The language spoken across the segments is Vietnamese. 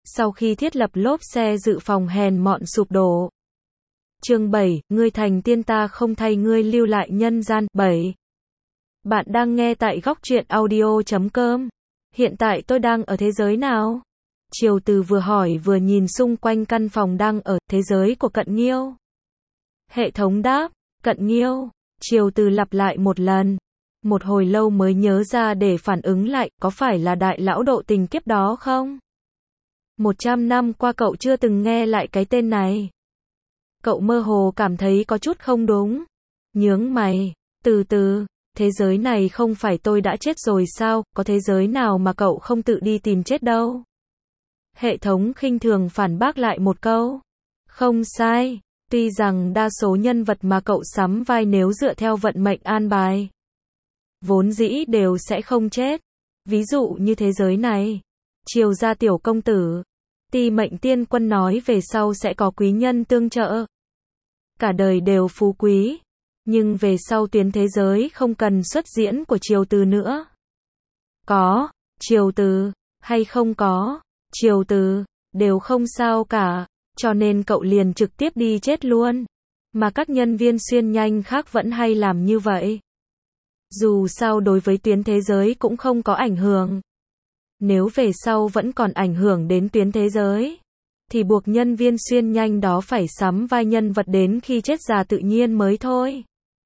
sau khi thiết lập lốp xe dự phòng hèn mọn sụp đổ. Chương 7, ngươi thành tiên ta không thay ngươi lưu lại nhân gian. 7. Bạn đang nghe tại góc truyện audio.com. Hiện tại tôi đang ở thế giới nào? Triều Từ vừa hỏi vừa nhìn xung quanh căn phòng đang ở thế giới của Cận Nghiêu. Hệ thống đáp, Cận Nghiêu. Triều Từ lặp lại một lần. Một hồi lâu mới nhớ ra để phản ứng lại, có phải là đại lão độ tình kiếp đó không? 100 năm qua cậu chưa từng nghe lại cái tên này. Cậu mơ hồ cảm thấy có chút không đúng. Nhướng mày, từ từ, thế giới này không phải tôi đã chết rồi sao, có thế giới nào mà cậu không tự đi tìm chết đâu. Hệ thống khinh thường phản bác lại một câu. Không sai, tuy rằng đa số nhân vật mà cậu sắm vai nếu dựa theo vận mệnh an bài, vốn dĩ đều sẽ không chết. Ví dụ như thế giới này, Triều gia tiểu công tử, Ti Mệnh Tiên Quân nói về sau sẽ có quý nhân tương trợ, cả đời đều phú quý, nhưng về sau tuyến thế giới không cần xuất diễn của Triều Từ nữa. Có Triều Từ hay không có Triều Từ đều không sao cả, cho nên cậu liền trực tiếp đi chết luôn. Mà các nhân viên xuyên nhanh khác vẫn hay làm như vậy. Dù sao đối với tuyến thế giới cũng không có ảnh hưởng. Nếu về sau vẫn còn ảnh hưởng đến tuyến thế giới, thì buộc nhân viên xuyên nhanh đó phải sắm vai nhân vật đến khi chết già tự nhiên mới thôi.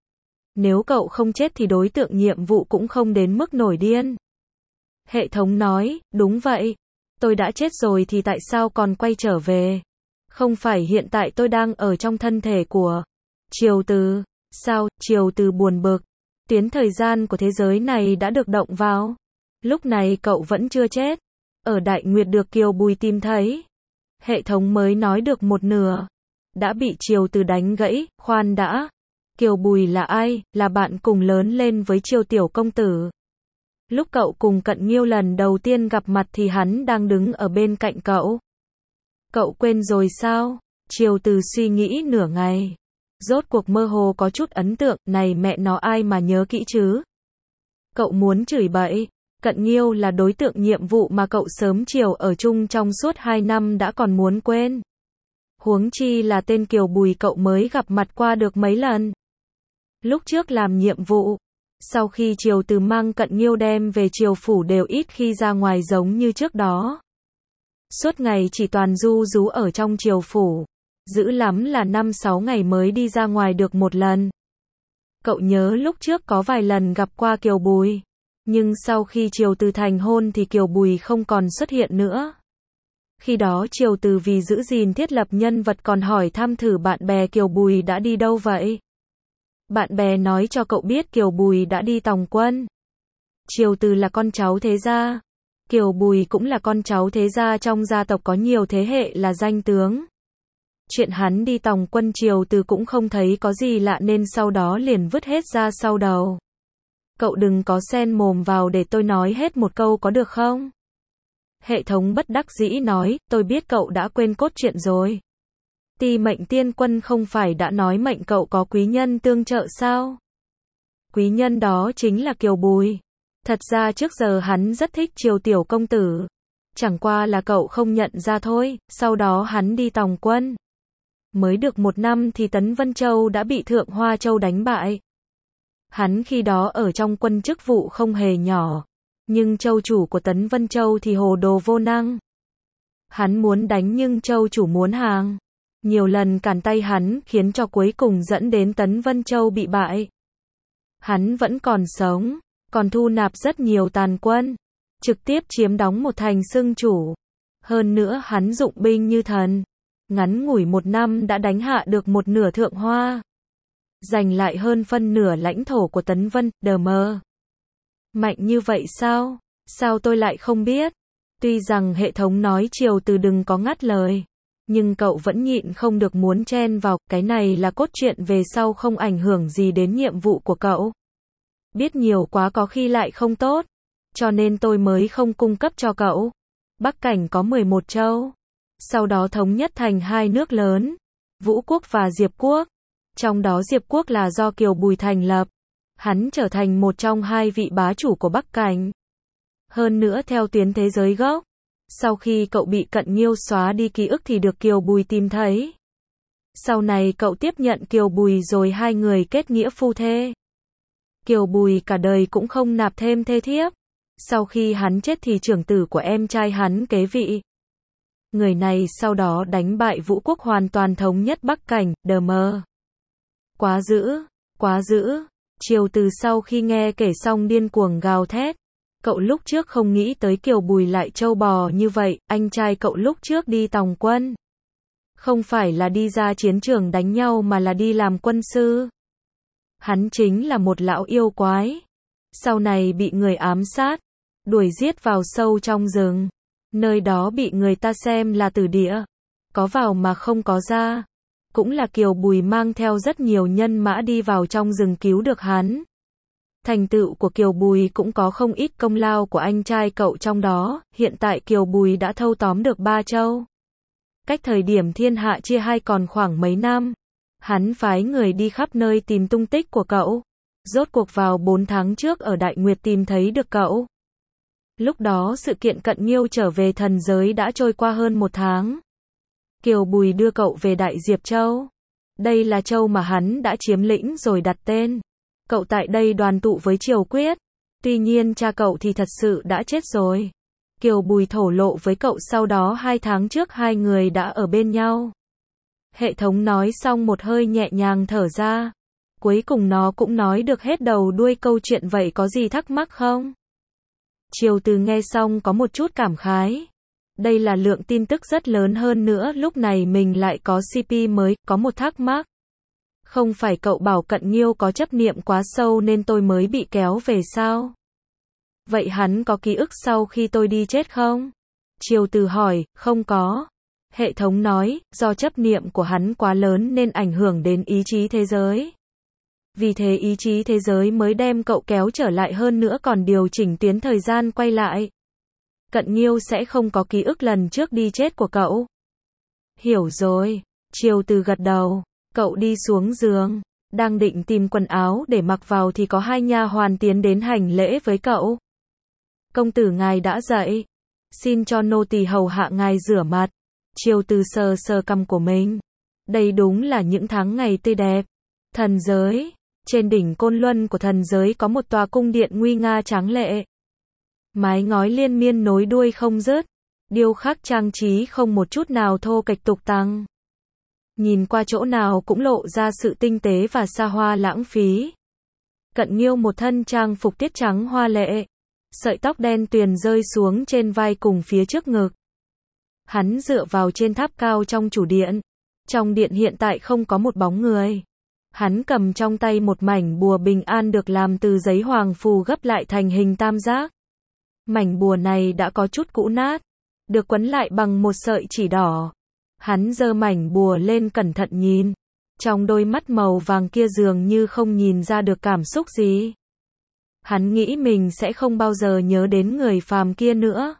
Nếu cậu không chết thì đối tượng nhiệm vụ cũng không đến mức nổi điên. Hệ thống nói, đúng vậy. Tôi đã chết rồi thì tại sao còn quay trở về? Không phải hiện tại tôi đang ở trong thân thể của Triều Từ. Sao? Triều Từ buồn bực. Tuyến thời gian của thế giới này đã được động vào. Lúc này cậu vẫn chưa chết. Ở Đại Nguyệt được Kiều Bùi tìm thấy. Hệ thống mới nói được một nửa, đã bị Triều Từ đánh gãy. Khoan đã. Kiều Bùi là ai? Là bạn cùng lớn lên với Triều tiểu công tử. Lúc cậu cùng Cận Nghiêu lần đầu tiên gặp mặt thì hắn đang đứng ở bên cạnh cậu. Cậu quên rồi sao? Triều Từ suy nghĩ nửa ngày. Rốt cuộc mơ hồ có chút ấn tượng, này mẹ nó ai mà nhớ kỹ chứ? Cậu muốn chửi bậy. Cận Nghiêu là đối tượng nhiệm vụ mà cậu sớm chiều ở chung trong suốt 2 năm đã còn muốn quên. Huống chi là tên Kiều Bùi cậu mới gặp mặt qua được mấy lần. Lúc trước làm nhiệm vụ, sau khi Triều Từ mang Cận Nghiêu đem về Triều phủ đều ít khi ra ngoài giống như trước đó. Suốt ngày chỉ toàn du rú ở trong Triều phủ, dữ lắm là 5-6 ngày mới đi ra ngoài được một lần. Cậu nhớ lúc trước có vài lần gặp qua Kiều Bùi, nhưng sau khi Triều Từ thành hôn thì Kiều Bùi không còn xuất hiện nữa. Khi đó Triều Từ vì giữ gìn thiết lập nhân vật còn hỏi thăm thử bạn bè Kiều Bùi đã đi đâu vậy. Bạn bè nói cho cậu biết Kiều Bùi đã đi tòng quân. Triều Từ là con cháu thế gia. Kiều Bùi cũng là con cháu thế gia trong gia tộc có nhiều thế hệ là danh tướng. Chuyện hắn đi tòng quân Triều Từ cũng không thấy có gì lạ nên sau đó liền vứt hết ra sau đầu. Cậu đừng có xen mồm vào để tôi nói hết một câu có được không? Hệ thống bất đắc dĩ nói, tôi biết cậu đã quên cốt truyện rồi. Ti Mệnh Tiên Quân không phải đã nói mệnh cậu có quý nhân tương trợ sao? Quý nhân đó chính là Kiều Bùi. Thật ra trước giờ hắn rất thích Triều tiểu công tử. Chẳng qua là cậu không nhận ra thôi, sau đó hắn đi tòng quân. Mới được 1 năm thì Tấn Vân Châu đã bị Thượng Hoa Châu đánh bại. Hắn khi đó ở trong quân chức vụ không hề nhỏ, nhưng châu chủ của Tấn Vân Châu thì hồ đồ vô năng. Hắn muốn đánh nhưng châu chủ muốn hàng. Nhiều lần cản tay hắn khiến cho cuối cùng dẫn đến Tấn Vân Châu bị bại. Hắn vẫn còn sống, còn thu nạp rất nhiều tàn quân, trực tiếp chiếm đóng một thành xưng chủ. Hơn nữa hắn dụng binh như thần, ngắn ngủi 1 năm đã đánh hạ được một nửa Thượng Hoa, giành lại hơn phân nửa lãnh thổ của Tấn Vân. Đờ mờ. Mạnh như vậy sao? Sao tôi lại không biết? Tuy rằng hệ thống nói Triều Từ đừng có ngắt lời, nhưng cậu vẫn nhịn không được muốn chen vào, cái này là cốt truyện về sau không ảnh hưởng gì đến nhiệm vụ của cậu. Biết nhiều quá có khi lại không tốt, cho nên tôi mới không cung cấp cho cậu. Bắc Cảnh có 11 châu, sau đó thống nhất thành 2 nước lớn, Vũ Quốc và Diệp Quốc. Trong đó Diệp Quốc là do Kiều Bùi thành lập, hắn trở thành một trong 2 vị bá chủ của Bắc Cảnh. Hơn nữa theo tuyến thế giới gốc, Sau khi cậu bị Cận Nghiêu xóa đi ký ức thì được Kiều Bùi tìm thấy. Sau này cậu tiếp nhận Kiều Bùi rồi hai người kết nghĩa phu thê. Kiều Bùi cả đời cũng không nạp thêm thê thiếp. Sau khi hắn chết thì trưởng tử của em trai hắn kế vị. Người này sau đó đánh bại Vũ Quốc hoàn toàn thống nhất Bắc Cảnh, đờ mờ. Quá dữ, quá dữ. Triều Từ sau khi nghe kể xong điên cuồng gào thét. Cậu lúc trước không nghĩ tới Kiều Bùi lại trâu bò như vậy, anh trai cậu lúc trước đi tòng quân. Không phải là đi ra chiến trường đánh nhau mà là đi làm quân sư. Hắn chính là một lão yêu quái. Sau này bị người ám sát, đuổi giết vào sâu trong rừng. Nơi đó bị người ta xem là tử địa. Có vào mà không có ra. Cũng là Kiều Bùi mang theo rất nhiều nhân mã đi vào trong rừng cứu được hắn. Thành tựu của Kiều Bùi cũng có không ít công lao của anh trai cậu trong đó. Hiện tại Kiều Bùi đã thâu tóm được 3 châu. Cách thời điểm thiên hạ chia hai còn khoảng mấy năm. Hắn phái người đi khắp nơi tìm tung tích của cậu. Rốt cuộc vào 4 tháng trước ở Đại Nguyệt tìm thấy được cậu. Lúc đó sự kiện Cận Nghiêu trở về thần giới đã trôi qua hơn 1 tháng. Kiều Bùi đưa cậu về Đại Diệp Châu. Đây là châu mà hắn đã chiếm lĩnh rồi đặt tên. Cậu tại đây đoàn tụ với Triều Quyết. Tuy nhiên cha cậu thì thật sự đã chết rồi. Kiều Bùi thổ lộ với cậu sau đó 2 tháng trước hai người đã ở bên nhau. Hệ thống nói xong một hơi nhẹ nhàng thở ra. Cuối cùng nó cũng nói được hết đầu đuôi câu chuyện, vậy có gì thắc mắc không? Triều Từ nghe xong có một chút cảm khái. Đây là lượng tin tức rất lớn, hơn nữa lúc này mình lại có CP mới, có một thắc mắc. Không phải cậu bảo Cận Nghiêu có chấp niệm quá sâu nên tôi mới bị kéo về sao? Vậy hắn có ký ức sau khi tôi đi chết không? Triều Từ hỏi, không có. Hệ thống nói, do chấp niệm của hắn quá lớn nên ảnh hưởng đến ý chí thế giới. Vì thế ý chí thế giới mới đem cậu kéo trở lại, hơn nữa còn điều chỉnh tuyến thời gian quay lại. Cận Nghiêu sẽ không có ký ức lần trước đi chết của cậu. Hiểu rồi. Triều Từ gật đầu. Cậu đi xuống giường. Đang định tìm quần áo để mặc vào thì có hai nha hoàn tiến đến hành lễ với cậu. Công tử ngài đã dậy. Xin cho nô tỳ hầu hạ ngài rửa mặt. Triều Từ sờ sờ cằm của mình. Đây đúng là những tháng ngày tươi đẹp. Thần giới. Trên đỉnh Côn Luân của thần giới có một tòa cung điện nguy nga tráng lệ. Mái ngói liên miên nối đuôi không dứt. Điêu khắc trang trí không một chút nào thô kệch tục tằng. Nhìn qua chỗ nào cũng lộ ra sự tinh tế và xa hoa lãng phí. Cận Nghiêu một thân trang phục tiết trắng hoa lệ. Sợi tóc đen tuyền rơi xuống trên vai cùng phía trước ngực. Hắn dựa vào trên tháp cao trong chủ điện. Trong điện hiện tại không có một bóng người. Hắn cầm trong tay một mảnh bùa bình an được làm từ giấy hoàng phù gấp lại thành hình tam giác. Mảnh bùa này đã có chút cũ nát, được quấn lại bằng một sợi chỉ đỏ. Hắn giơ mảnh bùa lên cẩn thận nhìn. Trong đôi mắt màu vàng kia dường như không nhìn ra được cảm xúc gì. Hắn nghĩ mình sẽ không bao giờ nhớ đến người phàm kia nữa.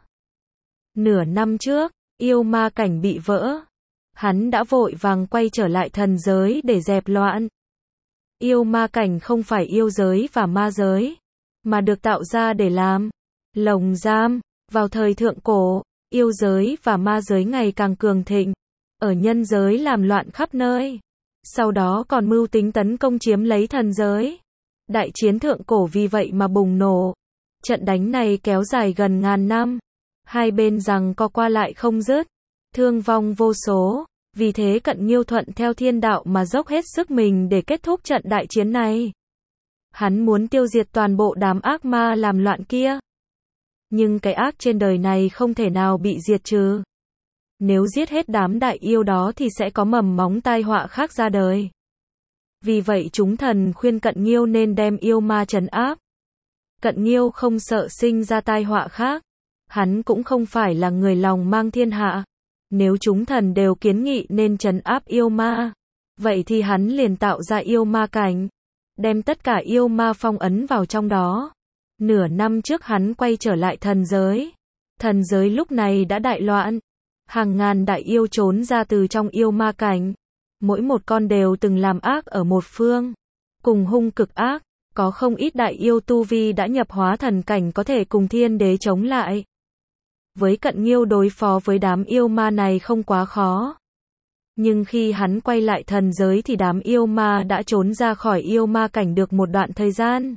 Nửa năm trước, yêu ma cảnh bị vỡ. Hắn đã vội vàng quay trở lại thần giới để dẹp loạn. Yêu ma cảnh không phải yêu giới và ma giới, mà được tạo ra để làm lồng giam. Vào thời thượng cổ, yêu giới và ma giới ngày càng cường thịnh. Ở nhân giới làm loạn khắp nơi. Sau đó còn mưu tính tấn công chiếm lấy thần giới. Đại chiến thượng cổ vì vậy mà bùng nổ. Trận đánh này kéo dài gần ngàn năm. Hai bên giằng co qua lại không dứt. Thương vong vô số. Vì thế Cận Nghiêu thuận theo thiên đạo mà dốc hết sức mình để kết thúc trận đại chiến này. Hắn muốn tiêu diệt toàn bộ đám ác ma làm loạn kia. Nhưng cái ác trên đời này không thể nào bị diệt trừ. Nếu giết hết đám đại yêu đó thì sẽ có mầm móng tai họa khác ra đời. Vì vậy chúng thần khuyên Cận Nghiêu nên đem yêu ma trấn áp. Cận Nghiêu không sợ sinh ra tai họa khác. Hắn cũng không phải là người lòng mang thiên hạ. Nếu chúng thần đều kiến nghị nên trấn áp yêu ma, vậy thì hắn liền tạo ra yêu ma cảnh, đem tất cả yêu ma phong ấn vào trong đó. Nửa năm trước hắn quay trở lại thần giới. Thần giới lúc này đã đại loạn. Hàng ngàn đại yêu trốn ra từ trong yêu ma cảnh. Mỗi một con đều từng làm ác ở một phương. Cùng hung cực ác. Có không ít đại yêu tu vi đã nhập hóa thần cảnh có thể cùng thiên đế chống lại. Với Cận Nghiêu đối phó với đám yêu ma này không quá khó. Nhưng khi hắn quay lại thần giới thì đám yêu ma đã trốn ra khỏi yêu ma cảnh được một đoạn thời gian.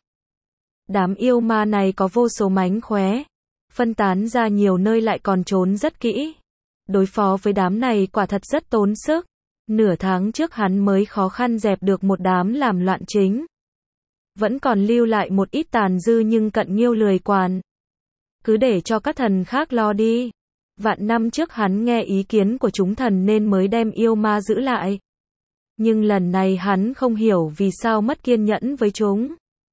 Đám yêu ma này có vô số mánh khóe, phân tán ra nhiều nơi lại còn trốn rất kỹ. Đối phó với đám này quả thật rất tốn sức. Nửa tháng trước hắn mới khó khăn dẹp được một đám làm loạn chính. Vẫn còn lưu lại một ít tàn dư nhưng Cận Nghiêu lười quản. Cứ để cho các thần khác lo đi. Vạn năm trước hắn nghe ý kiến của chúng thần nên mới đem yêu ma giữ lại. Nhưng lần này hắn không hiểu vì sao mất kiên nhẫn với chúng.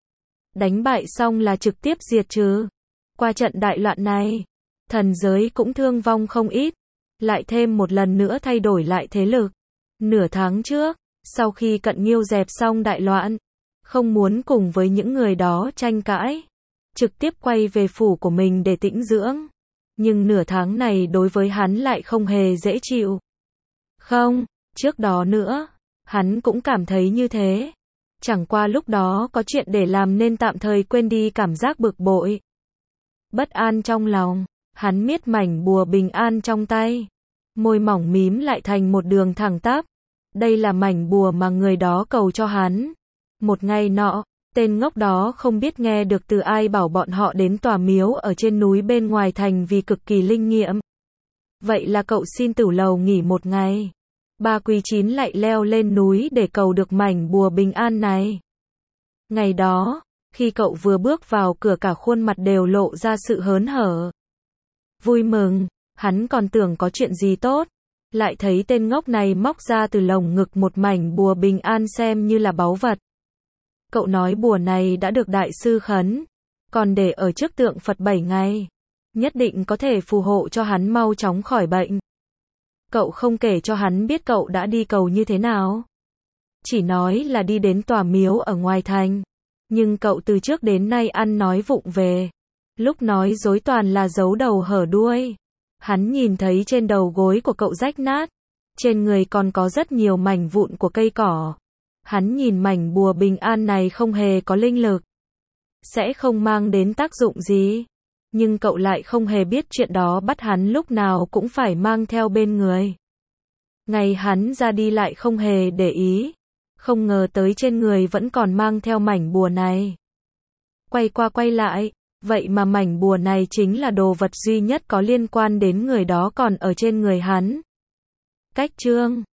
Đánh bại xong là trực tiếp diệt trừ. Qua trận đại loạn này, thần giới cũng thương vong không ít. Lại thêm một lần nữa thay đổi lại thế lực. Nửa tháng trước, sau khi Cận Nghiêu dẹp xong đại loạn, không muốn cùng với những người đó tranh cãi, trực tiếp quay về phủ của mình để tĩnh dưỡng. Nhưng nửa tháng này đối với hắn lại không hề dễ chịu. Không, trước đó nữa, hắn cũng cảm thấy như thế. Chẳng qua lúc đó có chuyện để làm nên tạm thời quên đi cảm giác bực bội. Bất an trong lòng, hắn miết mảnh bùa bình an trong tay. Môi mỏng mím lại thành một đường thẳng tắp. Đây là mảnh bùa mà người đó cầu cho hắn. Một ngày nọ, tên ngốc đó không biết nghe được từ ai bảo bọn họ đến tòa miếu ở trên núi bên ngoài thành vì cực kỳ linh nghiệm. Vậy là cậu xin Tửu Lầu nghỉ một ngày. Ba Quý Chín lại leo lên núi để cầu được mảnh bùa bình an này. Ngày đó, khi cậu vừa bước vào cửa cả khuôn mặt đều lộ ra sự hớn hở. Vui mừng, hắn còn tưởng có chuyện gì tốt. Lại thấy tên ngốc này móc ra từ lồng ngực một mảnh bùa bình an xem như là báu vật. Cậu nói bùa này đã được đại sư khấn, còn để ở trước tượng Phật 7 ngày. Nhất định có thể phù hộ cho hắn mau chóng khỏi bệnh. Cậu không kể cho hắn biết cậu đã đi cầu như thế nào. Chỉ nói là đi đến tòa miếu ở ngoài thành. Nhưng cậu từ trước đến nay ăn nói vụng về. Lúc nói dối toàn là giấu đầu hở đuôi. Hắn nhìn thấy trên đầu gối của cậu rách nát. Trên người còn có rất nhiều mảnh vụn của cây cỏ. Hắn nhìn mảnh bùa bình an này không hề có linh lực. Sẽ không mang đến tác dụng gì. Nhưng cậu lại không hề biết chuyện đó bắt hắn lúc nào cũng phải mang theo bên người. Ngày hắn ra đi lại không hề để ý. Không ngờ tới trên người vẫn còn mang theo mảnh bùa này. Quay qua quay lại, vậy mà mảnh bùa này chính là đồ vật duy nhất có liên quan đến người đó còn ở trên người hắn. Cách chương